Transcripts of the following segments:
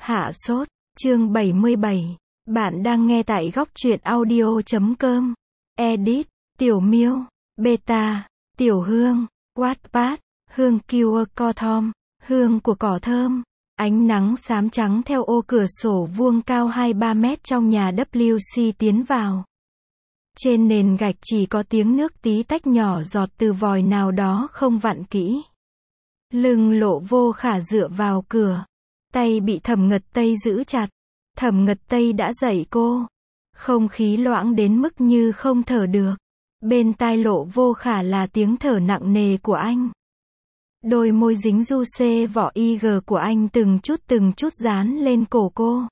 Hạ sốt, chương 77. Bạn đang nghe tại góc truyện audio.com. Edit, Tiểu Miêu, Beta, Tiểu Hương, Wattpad, Hương Cure Cothom, hương của cỏ thơm. Ánh nắng xám trắng theo ô cửa sổ vuông cao 2-3 mét trong nhà WC tiến vào. Trên nền gạch chỉ có tiếng nước tí tách nhỏ giọt từ vòi nào đó không vặn kỹ. Lưng Lộ Vô Khả dựa vào cửa. Tay bị Thẩm Ngật Tây giữ chặt. Thẩm Ngật Tây đã dậy cô. Không khí loãng đến mức như không thở được. Bên tai Lộ Vô Khả là tiếng thở nặng nề của anh. Đôi môi dính du xê vỏ IG của anh từng chút dán lên cổ cô.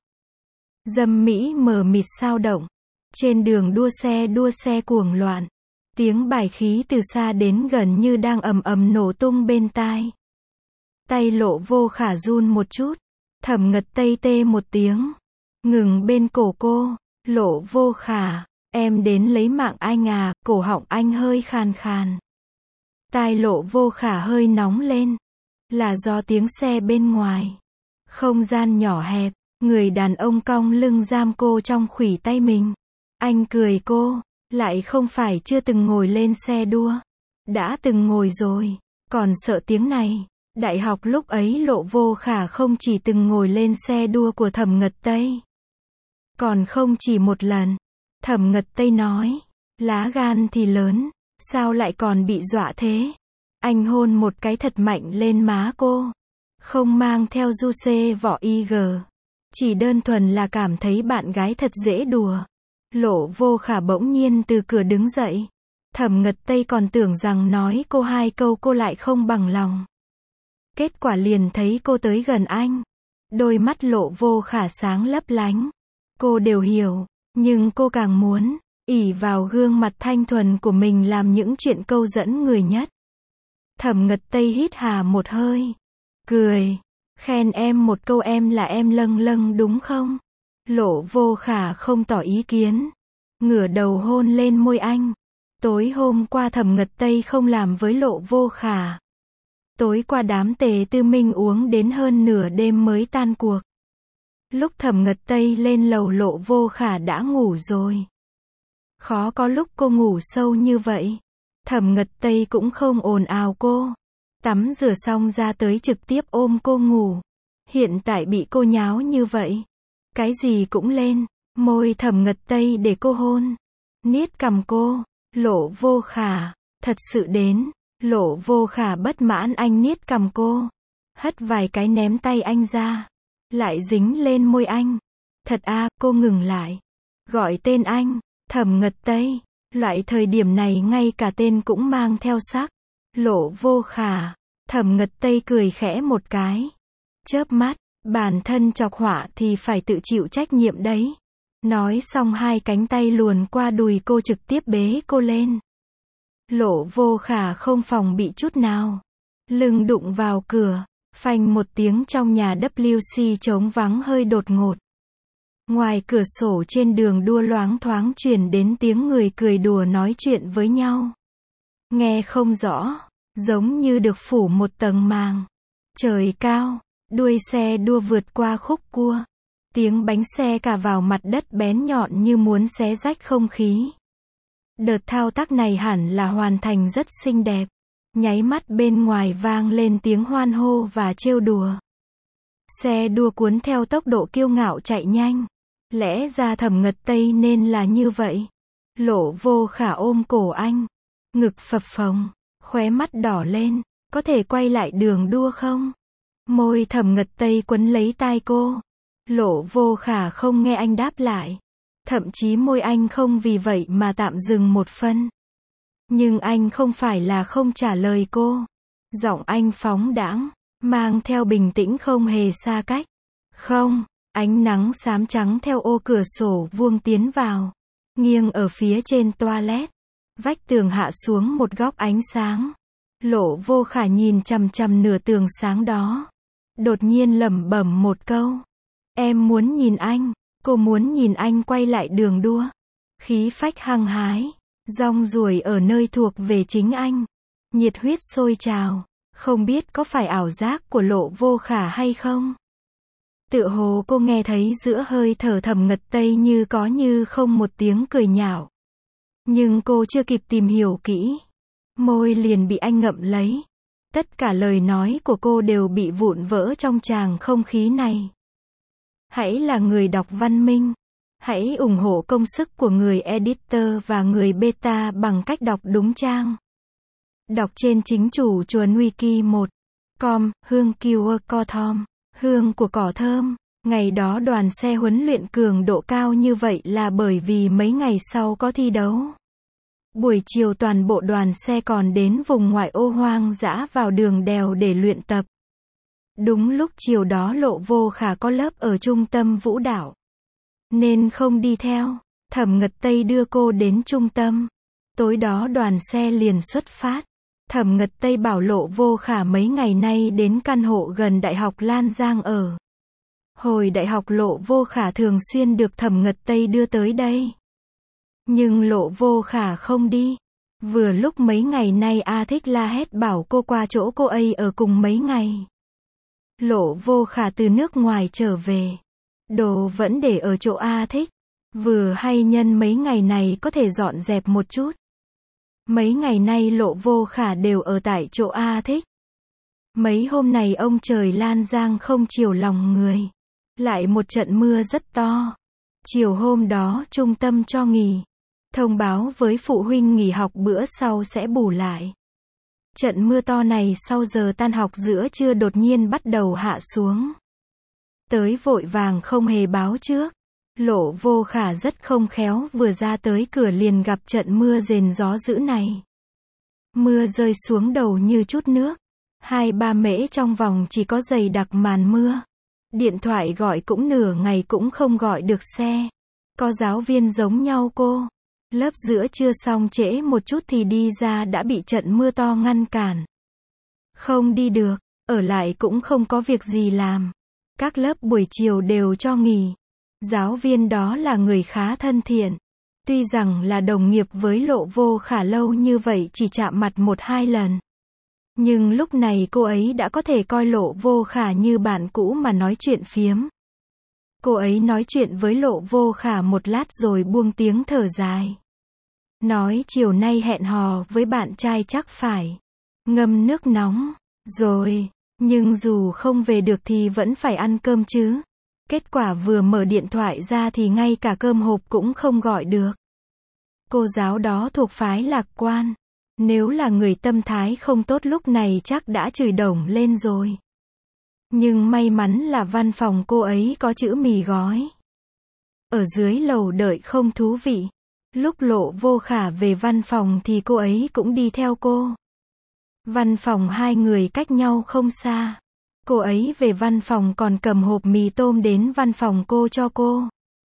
Dâm mỹ mờ mịt sao động. Trên đường đua xe cuồng loạn. Tiếng bài khí từ xa đến gần như đang ầm ầm nổ tung bên tai. Tay Lộ Vô Khả run một chút. Thẩm Ngật Tây tê một tiếng. Ngừng bên cổ cô. Lộ Vô Khả, em đến lấy mạng anh à, cổ họng anh hơi khàn khàn. Tai Lộ Vô Khả hơi nóng lên. Là do tiếng xe bên ngoài. Không gian nhỏ hẹp, người đàn ông cong lưng giam cô trong khuỷu tay mình. Anh cười cô, lại không phải chưa từng ngồi lên xe đua. Đã từng ngồi rồi, còn sợ tiếng này. Đại học lúc ấy Lộ Vô Khả không chỉ từng ngồi lên xe đua của Thẩm Ngật Tây. Còn không chỉ một lần. Thẩm Ngật Tây nói, lá gan thì lớn, sao lại còn bị dọa thế? Anh hôn một cái thật mạnh lên má cô. Không mang theo du xê vỏ IG. Chỉ đơn thuần là cảm thấy bạn gái thật dễ đùa. Lộ Vô Khả bỗng nhiên từ cửa đứng dậy. Thẩm Ngật Tây còn tưởng rằng nói cô 2 câu cô lại không bằng lòng. Kết quả liền thấy cô tới gần anh. Đôi mắt Lộ Vô Khả sáng lấp lánh. Cô đều hiểu, nhưng cô càng muốn ỷ vào gương mặt thanh thuần của mình làm những chuyện câu dẫn người nhất. Thẩm Ngật Tây hít hà một hơi. Cười. Khen em một câu em là em lâng lâng đúng không? Lộ Vô Khả không tỏ ý kiến. Ngửa đầu hôn lên môi anh. Tối hôm qua Thẩm Ngật Tây không làm với Lộ Vô Khả. Tối qua đám Tề Tư Minh uống đến hơn nửa đêm mới tan cuộc. Lúc Thẩm Ngật Tây lên lầu Lộ Vô Khả đã ngủ rồi. Khó có lúc cô ngủ sâu như vậy. Thẩm Ngật Tây cũng không ồn ào cô. Tắm rửa xong ra tới trực tiếp ôm cô ngủ. Hiện tại bị cô nháo như vậy. Cái gì cũng lên. Môi Thẩm Ngật Tây để cô hôn. Niết cằm cô. Lộ Vô Khả. Thật sự đến. Lộ Vô Khả bất mãn anh niết cằm cô. Hất vài cái ném tay anh ra. Lại dính lên môi anh. Thật à, cô ngừng lại. Gọi tên anh. Thẩm Ngật Tây. Loại thời điểm này ngay cả tên cũng mang theo sắc. Lộ Vô Khả. Thẩm Ngật Tây cười khẽ một cái. Chớp mắt. Bản thân chọc họa thì phải tự chịu trách nhiệm đấy. Nói xong 2 cánh tay luồn qua đùi cô trực tiếp bế cô lên. Lộ Vô Khả không phòng bị chút nào. Lưng đụng vào cửa. Phanh một tiếng trong nhà WC trống vắng hơi đột ngột. Ngoài cửa sổ trên đường đua loáng thoáng truyền đến tiếng người cười đùa nói chuyện với nhau. Nghe không rõ, giống như được phủ một tầng màng. Trời cao, đuôi xe đua vượt qua khúc cua. Tiếng bánh xe cà vào mặt đất bén nhọn như muốn xé rách không khí. Đợt thao tác này hẳn là hoàn thành rất xinh đẹp. Nháy mắt bên ngoài vang lên tiếng hoan hô và trêu đùa. Xe đua cuốn theo tốc độ kiêu ngạo chạy nhanh. Lẽ ra Thẩm Ngật Tây nên là như vậy. Lộ Vô Khả ôm cổ anh. Ngực phập phồng. Khóe mắt đỏ lên. Có thể quay lại đường đua không? Môi Thẩm Ngật Tây quấn lấy tai cô. Lộ Vô Khả không nghe anh đáp lại. Thậm chí môi anh không vì vậy mà tạm dừng một phân. Nhưng anh không phải là không trả lời cô. Giọng anh phóng đãng, mang theo bình tĩnh không hề xa cách. Không, ánh nắng xám trắng theo ô cửa sổ vuông tiến vào. Nghiêng ở phía trên toilet. Vách tường hạ xuống một góc ánh sáng. Lộ Vô Khả nhìn chằm chằm nửa tường sáng đó. Đột nhiên lẩm bẩm một câu. Em muốn nhìn anh. Cô muốn nhìn anh quay lại đường đua. Khí phách hăng hái. Rong ruổi ở nơi thuộc về chính anh. Nhiệt huyết sôi trào. Không biết có phải ảo giác của Lộ Vô Khả hay không? Tựa hồ cô nghe thấy giữa hơi thở Thẩm Ngật Tây như có như không một tiếng cười nhạo. Nhưng cô chưa kịp tìm hiểu kỹ, môi liền bị anh ngậm lấy. Tất cả lời nói của cô đều bị vụn vỡ trong tràng không khí này. Hãy là người đọc văn minh. Hãy ủng hộ công sức của người editor và người beta bằng cách đọc đúng trang. Đọc trên chính chủ chuồn wiki 1.com, hương kiwa co thom, hương của cỏ thơm. Ngày đó đoàn xe huấn luyện cường độ cao như vậy là bởi vì mấy ngày sau có thi đấu. Buổi chiều toàn bộ đoàn xe còn đến vùng ngoại ô hoang dã vào đường đèo để luyện tập. Đúng lúc chiều đó Lộ Vô Khả có lớp ở trung tâm vũ đạo, nên không đi theo. Thẩm Ngật Tây đưa cô đến trung tâm. Tối đó đoàn xe liền xuất phát. Thẩm Ngật Tây bảo Lộ Vô Khả mấy ngày nay đến căn hộ gần Đại học Lan Giang ở. Hồi đại học Lộ Vô Khả thường xuyên được Thẩm Ngật Tây đưa tới đây. Nhưng Lộ Vô Khả không đi. Vừa lúc mấy ngày nay A Thích la hét bảo cô qua chỗ cô ấy ở cùng mấy ngày. Lộ Vô Khả từ nước ngoài trở về. Đồ vẫn để ở chỗ A Thích. Vừa hay nhân mấy ngày này có thể dọn dẹp một chút. Mấy ngày nay Lộ Vô Khả đều ở tại chỗ A Thích. Mấy hôm này ông trời Lan Giang không chiều lòng người. Lại một trận mưa rất to. Chiều hôm đó trung tâm cho nghỉ. Thông báo với phụ huynh nghỉ học bữa sau sẽ bù lại. Trận mưa to này sau giờ tan học giữa trưa đột nhiên bắt đầu hạ xuống. Tới vội vàng không hề báo trước. Lộ Vô Khả rất không khéo vừa ra tới cửa liền gặp trận mưa rền gió dữ này. Mưa rơi xuống đầu như chút nước. 2-3 mễ trong vòng chỉ có dày đặc màn mưa. Điện thoại gọi cũng nửa ngày cũng không gọi được xe. Có giáo viên giống nhau cô. Lớp giữa trưa xong trễ một chút thì đi ra đã bị trận mưa to ngăn cản. Không đi được, ở lại cũng không có việc gì làm. Các lớp buổi chiều đều cho nghỉ. Giáo viên đó là người khá thân thiện. Tuy rằng là đồng nghiệp với Lộ Vô Khả lâu như vậy chỉ chạm mặt 1-2 lần. Nhưng lúc này cô ấy đã có thể coi Lộ Vô Khả như bạn cũ mà nói chuyện phiếm. Cô ấy nói chuyện với Lộ Vô Khả một lát rồi buông tiếng thở dài. Nói chiều nay hẹn hò với bạn trai chắc phải ngâm nước nóng rồi, nhưng dù không về được thì vẫn phải ăn cơm chứ. Kết quả vừa mở điện thoại ra thì ngay cả cơm hộp cũng không gọi được. Cô giáo đó thuộc phái lạc quan. Nếu là người tâm thái không tốt lúc này chắc đã chửi đổng lên rồi. Nhưng may mắn là văn phòng cô ấy có chữ mì gói. Ở dưới lầu đợi không thú vị. Lúc Lộ Vô Khả về văn phòng thì cô ấy cũng đi theo cô. Văn phòng hai người cách nhau không xa. Cô ấy về văn phòng còn cầm hộp mì tôm đến văn phòng cô cho cô.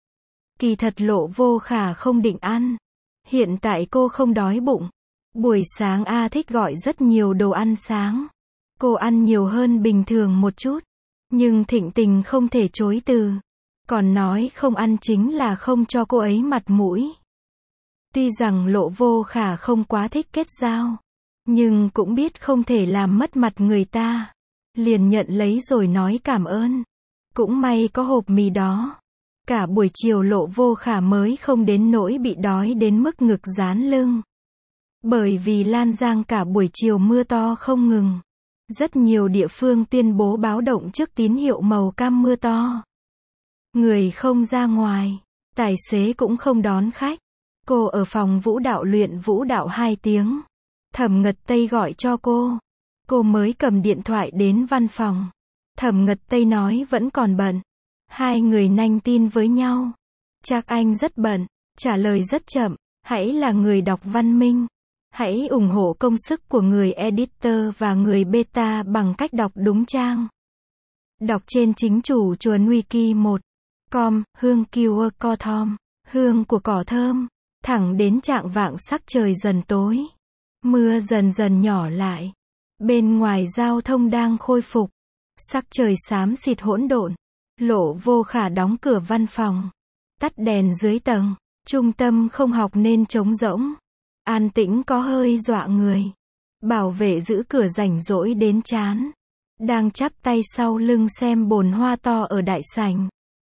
Kỳ thật Lộ Vô Khả không định ăn. Hiện tại cô không đói bụng. Buổi sáng A Thích gọi rất nhiều đồ ăn sáng. Cô ăn nhiều hơn bình thường một chút. Nhưng Thịnh Tình không thể chối từ. Còn nói không ăn chính là không cho cô ấy mặt mũi. Tuy rằng Lộ Vô Khả không quá thích kết giao. Nhưng cũng biết không thể làm mất mặt người ta. Liền nhận lấy rồi nói cảm ơn. Cũng may có hộp mì đó. Cả buổi chiều Lộ Vô Khả mới không đến nỗi bị đói đến mức ngực dán lưng. Bởi vì Lan Giang cả buổi chiều mưa to không ngừng. Rất nhiều địa phương tuyên bố báo động trước tín hiệu màu cam mưa to. Người không ra ngoài. Tài xế cũng không đón khách. Cô ở phòng vũ đạo luyện vũ đạo 2 tiếng. Thẩm Ngật Tây gọi cho cô. Cô mới cầm điện thoại đến văn phòng. Thẩm Ngật Tây nói vẫn còn bận. Hai người nanh tin với nhau. Chắc anh rất bận. Trả lời rất chậm. Hãy là người đọc văn minh. Hãy ủng hộ công sức của người editor và người beta bằng cách đọc đúng trang. Đọc trên chính chủ chuồn wiki 1.com, hương kiwa co thom, hương của cỏ thơm. Thẳng đến chạng vạng sắc trời dần tối. Mưa dần dần nhỏ lại. Bên ngoài giao thông đang khôi phục. Sắc trời xám xịt hỗn độn. Lộ Vô Khả đóng cửa văn phòng. Tắt đèn dưới tầng. Trung tâm không học nên trống rỗng. An tĩnh có hơi dọa người. Bảo vệ giữ cửa rảnh rỗi đến chán. đang chắp tay sau lưng xem bồn hoa to ở đại sảnh.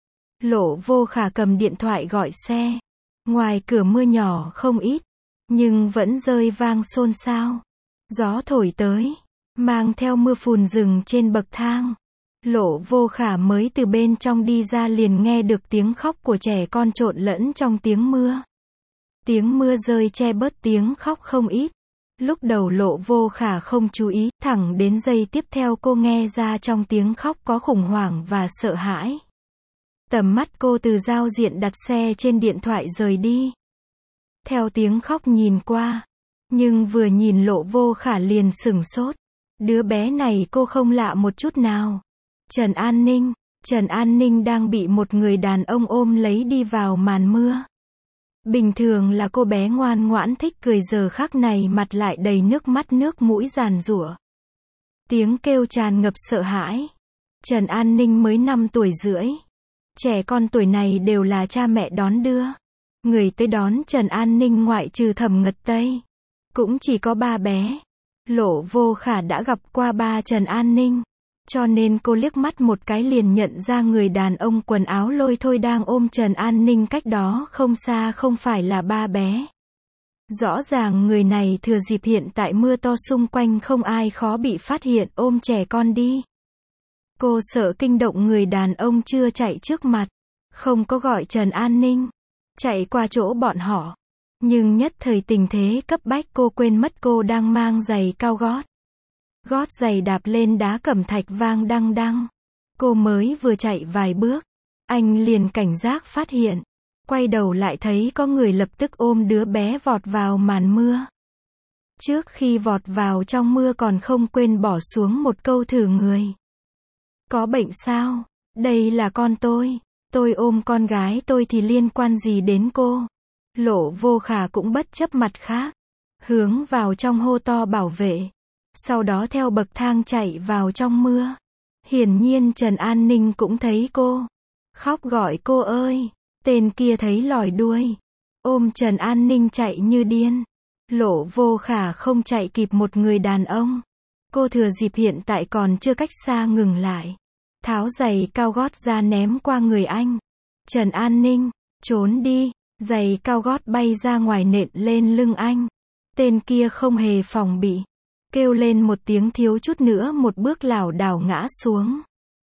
Lộ Vô Khả cầm điện thoại gọi xe. Ngoài cửa mưa nhỏ không ít, nhưng vẫn rơi vang xôn xao. Gió thổi tới, mang theo mưa phùn rừng trên bậc thang. Lộ Vô Khả mới từ bên trong đi ra liền nghe được tiếng khóc của trẻ con trộn lẫn trong tiếng mưa. Tiếng mưa rơi che bớt tiếng khóc không ít. Lúc đầu Lộ Vô Khả không chú ý, thẳng đến giây tiếp theo cô nghe ra trong tiếng khóc có khủng hoảng và sợ hãi. Tầm mắt cô từ giao diện đặt xe trên điện thoại rời đi. Theo tiếng khóc nhìn qua. Nhưng vừa nhìn Lộ Vô Khả liền sửng sốt. Đứa bé này cô không lạ một chút nào. Trần An Ninh. Trần An Ninh đang bị một người đàn ông ôm lấy đi vào màn mưa. Bình thường là cô bé ngoan ngoãn thích cười, giờ khắc này mặt lại đầy nước mắt nước mũi giàn giụa. Tiếng kêu tràn ngập sợ hãi. Trần An Ninh mới 5 tuổi rưỡi. Trẻ con tuổi này đều là cha mẹ đón đưa. Người tới đón Trần An Ninh ngoại trừ Thẩm Ngật Tây, cũng chỉ có ba bé. Lộ Vô Khả đã gặp qua ba Trần An Ninh, cho nên cô liếc mắt một cái liền nhận ra người đàn ông quần áo lôi thôi đang ôm Trần An Ninh cách đó không xa không phải là ba bé. Rõ ràng người này thừa dịp hiện tại mưa to xung quanh không ai khó bị phát hiện ôm trẻ con đi. Cô sợ kinh động người đàn ông chưa chạy trước mặt, không có gọi Trần An Ninh, chạy qua chỗ bọn họ. Nhưng nhất thời tình thế cấp bách cô quên mất cô đang mang giày cao gót. Gót giày đạp lên đá cẩm thạch vang đăng đăng. Cô mới vừa chạy vài bước, anh liền cảnh giác phát hiện. Quay đầu lại thấy có người lập tức ôm đứa bé vọt vào màn mưa. Trước khi vọt vào trong mưa còn không quên bỏ xuống một câu thử người. Có bệnh sao? Đây là con tôi ôm con gái tôi thì liên quan gì đến cô? Lộ Vô Khả cũng bất chấp mặt khác, hướng vào trong hô to bảo vệ. Sau đó theo bậc thang chạy vào trong mưa. Hiển nhiên Trần An Ninh cũng thấy cô, khóc gọi cô ơi. Tên kia thấy lòi đuôi, ôm Trần An Ninh chạy như điên. Lộ Vô Khả không chạy kịp một người đàn ông. Cô thừa dịp hiện tại còn chưa cách xa ngừng lại, tháo giày cao gót ra ném qua người anh. Trần An Ninh, trốn đi. Giày cao gót bay ra ngoài nện lên lưng anh. Tên kia không hề phòng bị, kêu lên một tiếng thiếu chút nữa một bước lảo đảo ngã xuống.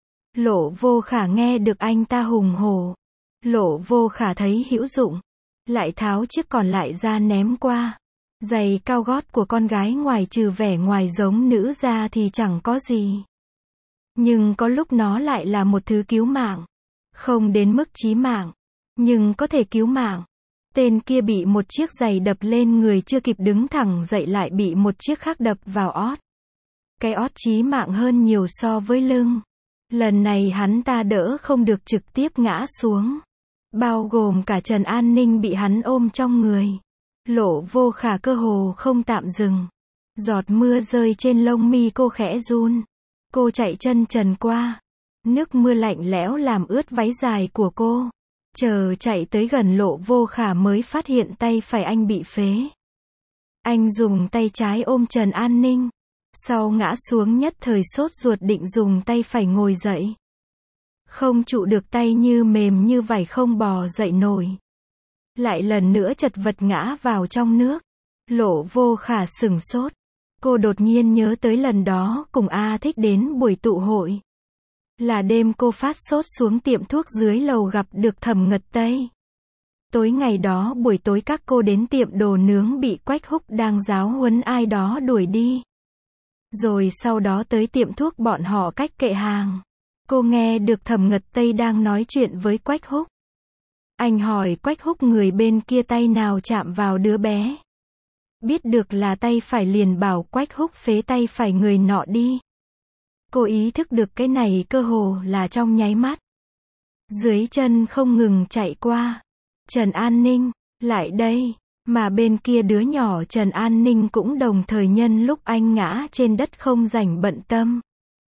Lộ Vô Khả nghe được anh ta hùng hổ. Lộ Vô Khả thấy hữu dụng, lại tháo chiếc còn lại ra ném qua. Giày cao gót của con gái ngoài trừ vẻ ngoài giống nữ ra thì chẳng có gì. Nhưng có lúc nó lại là một thứ cứu mạng. Không đến mức chí mạng, nhưng có thể cứu mạng. Tên kia bị một chiếc giày đập lên người chưa kịp đứng thẳng dậy lại bị một chiếc khác đập vào ót. Cái ót chí mạng hơn nhiều so với lưng. Lần này hắn ta đỡ không được trực tiếp ngã xuống. Bao gồm cả Trần An Ninh bị hắn ôm trong người. Lộ Vô Khả cơ hồ không tạm dừng. Giọt mưa rơi trên lông mi cô khẽ run. Cô chạy chân trần qua. Nước mưa lạnh lẽo làm ướt váy dài của cô. Chờ chạy tới gần Lộ Vô Khả mới phát hiện tay phải anh bị phế. Anh dùng tay trái ôm Trần An Ninh. Sau ngã xuống nhất thời sốt ruột định dùng tay phải ngồi dậy. Không trụ được, tay như mềm như vải không bò dậy nổi. Lại lần nữa chật vật ngã vào trong nước. Lộ Vô Khả sửng sốt. Cô đột nhiên nhớ tới lần đó cùng A Thích đến buổi tụ hội. Là đêm cô phát sốt xuống tiệm thuốc dưới lầu gặp được Thẩm Ngật Tây. Tối ngày đó buổi tối các cô đến tiệm đồ nướng bị Quách Húc đang giáo huấn ai đó đuổi đi. Rồi sau đó tới tiệm thuốc bọn họ cách kệ hàng. Cô nghe được Thẩm Ngật Tây đang nói chuyện với Quách Húc. Anh hỏi Quách Húc người bên kia tay nào chạm vào đứa bé. Biết được là tay phải liền bảo Quách Húc phế tay phải người nọ đi. Cô ý thức được cái này cơ hồ là trong nháy mắt. Dưới chân không ngừng chạy qua. Trần An Ninh, lại đây. Mà bên kia đứa nhỏ Trần An Ninh cũng đồng thời nhân lúc anh ngã trên đất không rảnh bận tâm.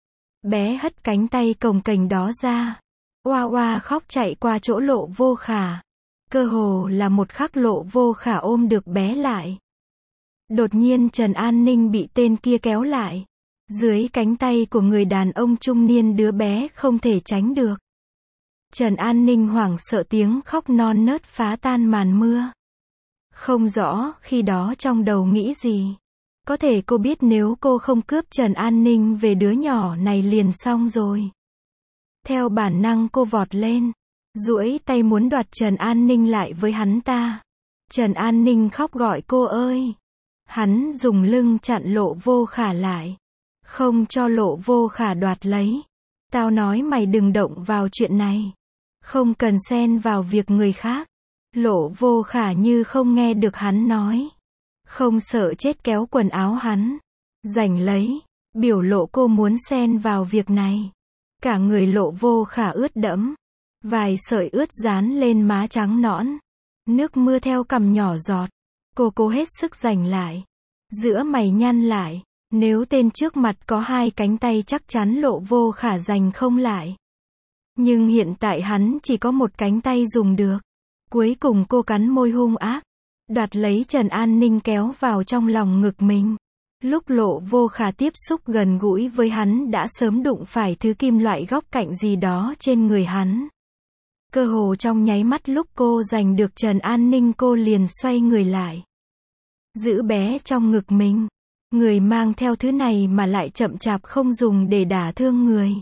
Bé hất cánh tay cồng kềnh đó ra. Oa oa khóc chạy qua chỗ Lộ Vô Khả. Cơ hồ là một khắc Lộ Vô Khả ôm được bé lại. Đột nhiên Trần An Ninh bị tên kia kéo lại. Dưới cánh tay của người đàn ông trung niên đứa bé không thể tránh được. Trần An Ninh hoảng sợ tiếng khóc non nớt phá tan màn mưa. Không rõ khi đó trong đầu nghĩ gì. Có thể cô biết nếu cô không cướp Trần An Ninh về đứa nhỏ này liền xong rồi. Theo bản năng cô vọt lên, duỗi tay muốn đoạt Trần An Ninh lại với hắn ta. Trần An Ninh khóc gọi cô ơi. Hắn dùng lưng chặn Lộ Vô Khả lại, không cho Lộ Vô Khả đoạt lấy. Tao nói mày đừng động vào chuyện này, không cần xen vào việc người khác. Lộ Vô Khả như không nghe được hắn nói, không sợ chết kéo quần áo hắn, giành lấy. Biểu lộ cô muốn xen vào việc này. Cả người Lộ Vô Khả ướt đẫm, vài sợi ướt dán lên má trắng nõn, nước mưa theo cằm nhỏ giọt. Cô cố hết sức giành lại, giữa mày nhăn lại. Nếu tên trước mặt có hai cánh tay chắc chắn Lộ Vô Khả giành không lại. Nhưng hiện tại hắn chỉ có một cánh tay dùng được. Cuối cùng cô cắn môi hung ác, đoạt lấy Trần An Ninh kéo vào trong lòng ngực mình. Lúc Lộ Vô Khả tiếp xúc gần gũi với hắn đã sớm đụng phải thứ kim loại góc cạnh gì đó trên người hắn. Cơ hồ trong nháy mắt lúc cô giành được Trần An Ninh cô liền xoay người lại, giữ bé trong ngực mình. Người mang theo thứ này mà lại chậm chạp không dùng để đả thương người.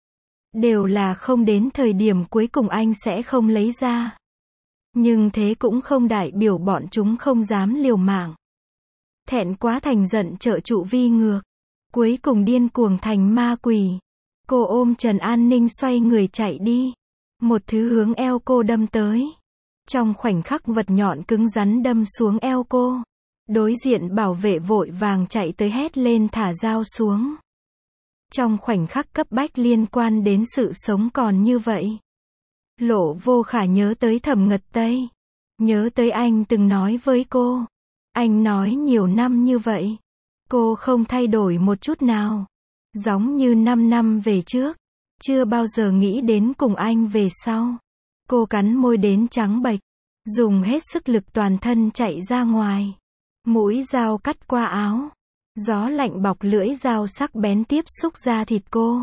Đều là không đến thời điểm cuối cùng anh sẽ không lấy ra. Nhưng thế cũng không đại biểu bọn chúng không dám liều mạng. Thẹn quá thành giận trợ trụ vi ngược. Cuối cùng điên cuồng thành ma quỷ. Cô ôm Trần An Ninh xoay người chạy đi. Một thứ hướng eo cô đâm tới. Trong khoảnh khắc vật nhọn cứng rắn đâm xuống eo cô. Đối diện bảo vệ vội vàng chạy tới hét lên thả dao xuống. Trong khoảnh khắc cấp bách liên quan đến sự sống còn như vậy. Lộ Vô Khả nhớ tới Thẩm Ngật Tây. Nhớ tới anh từng nói với cô. Anh nói nhiều năm như vậy. Cô không thay đổi một chút nào. Giống như 5 năm về trước. Chưa bao giờ nghĩ đến cùng anh về sau. Cô cắn môi đến trắng bệch. Dùng hết sức lực toàn thân chạy ra ngoài. Mũi dao cắt qua áo. Gió lạnh bọc lưỡi dao sắc bén tiếp xúc da thịt cô.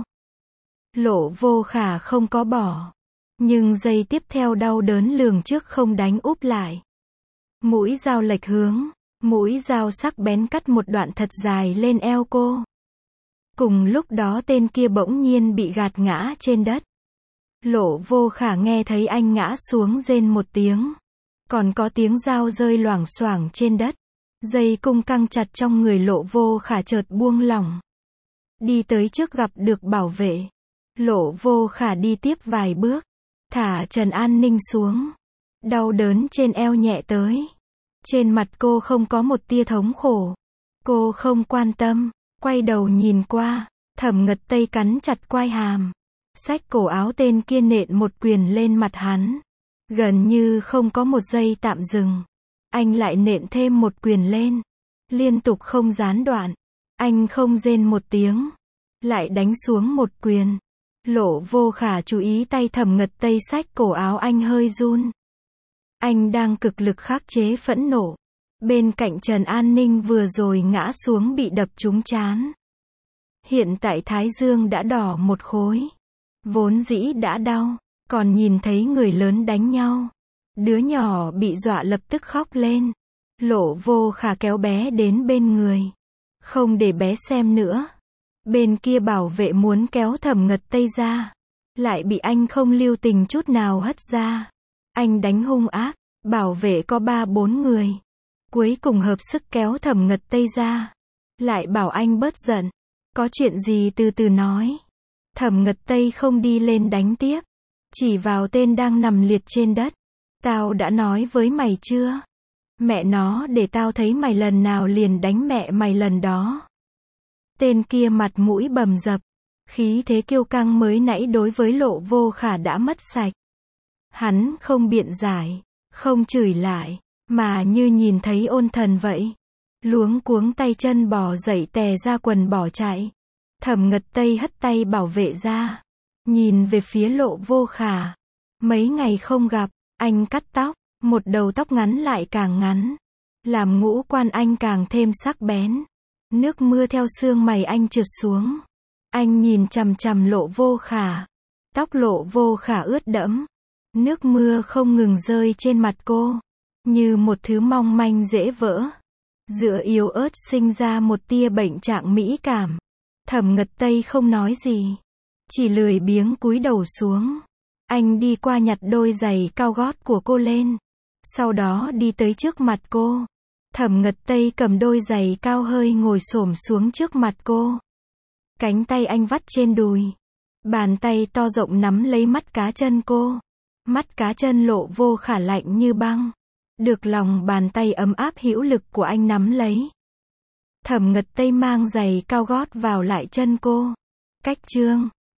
Lộ Vô Khả không có bỏ. Nhưng giây tiếp theo đau đớn lường trước không đánh úp lại. Mũi dao lệch hướng. Mũi dao sắc bén cắt một đoạn thật dài lên eo cô. Cùng lúc đó tên kia bỗng nhiên bị gạt ngã trên đất. Lộ Vô Khả nghe thấy anh ngã xuống rên một tiếng. Còn có tiếng dao rơi loảng xoảng trên đất. Dây cung căng chặt trong người Lộ Vô Khả chợt buông lỏng. Đi tới trước gặp được bảo vệ. Lộ Vô Khả đi tiếp vài bước. Thả Trần An Ninh xuống. Đau đớn trên eo nhẹ tới. Trên mặt cô không có một tia thống khổ. Cô không quan tâm. Quay đầu nhìn qua. Thẩm Ngật Tây cắn chặt quai hàm. Xách cổ áo tên kia nện một quyền lên mặt hắn. Gần như không có một giây tạm dừng. Anh lại nện thêm một quyền lên. Liên tục không gián đoạn. Anh không rên một tiếng. Lại đánh xuống một quyền. Lộ Vô Khả chú ý tay Thẩm Ngật Tây xách cổ áo anh hơi run. Anh đang cực lực khắc chế phẫn nộ. Bên cạnh Trần An Ninh vừa rồi ngã xuống bị đập trúng trán. Hiện tại thái dương đã đỏ một khối. Vốn dĩ đã đau. Còn nhìn thấy người lớn đánh nhau. Đứa nhỏ bị dọa lập tức khóc lên. Lộ Vô Khả kéo bé đến bên người. Không để bé xem nữa. Bên kia bảo vệ muốn kéo Thẩm Ngật Tây ra. Lại bị anh không lưu tình chút nào hất ra. Anh đánh hung ác. Bảo vệ có 3-4 người. Cuối cùng hợp sức kéo Thẩm Ngật Tây ra. Lại bảo anh bớt giận. Có chuyện gì từ từ nói. Thẩm Ngật Tây không đi lên đánh tiếp. Chỉ vào tên đang nằm liệt trên đất. Tao đã nói với mày chưa? Mẹ nó để tao thấy mày lần nào liền đánh mẹ mày lần đó. Tên kia mặt mũi bầm dập. Khí thế kiêu căng mới nãy đối với Lộ Vô Khả đã mất sạch. Hắn không biện giải, không chửi lại, mà như nhìn thấy ôn thần vậy. Luống cuống tay chân bò dậy tè ra quần bỏ chạy. Thẩm Ngật Tây hất tay bảo vệ ra. Nhìn về phía Lộ Vô Khả. Mấy ngày không gặp, anh cắt tóc, một đầu tóc ngắn lại càng ngắn. Làm ngũ quan anh càng thêm sắc bén. Nước mưa theo xương mày anh trượt xuống. Anh nhìn chằm chằm Lộ Vô Khả. Tóc Lộ Vô Khả ướt đẫm. Nước mưa không ngừng rơi trên mặt cô. Như một thứ mong manh dễ vỡ. Giữa yếu ớt sinh ra một tia bệnh trạng mỹ cảm. Thẩm Ngật Tây không nói gì. Chỉ lười biếng cúi đầu xuống. Anh đi qua nhặt đôi giày cao gót của cô lên. Sau đó đi tới trước mặt cô. Thẩm Ngật Tây cầm đôi giày cao hơi ngồi xổm xuống trước mặt cô. Cánh tay anh vắt trên đùi. Bàn tay to rộng nắm lấy mắt cá chân cô. Mắt cá chân Lộ Vô Khả lạnh như băng. Được lòng bàn tay ấm áp hữu lực của anh nắm lấy. Thẩm Ngật Tây mang giày cao gót vào lại chân cô. Cách chương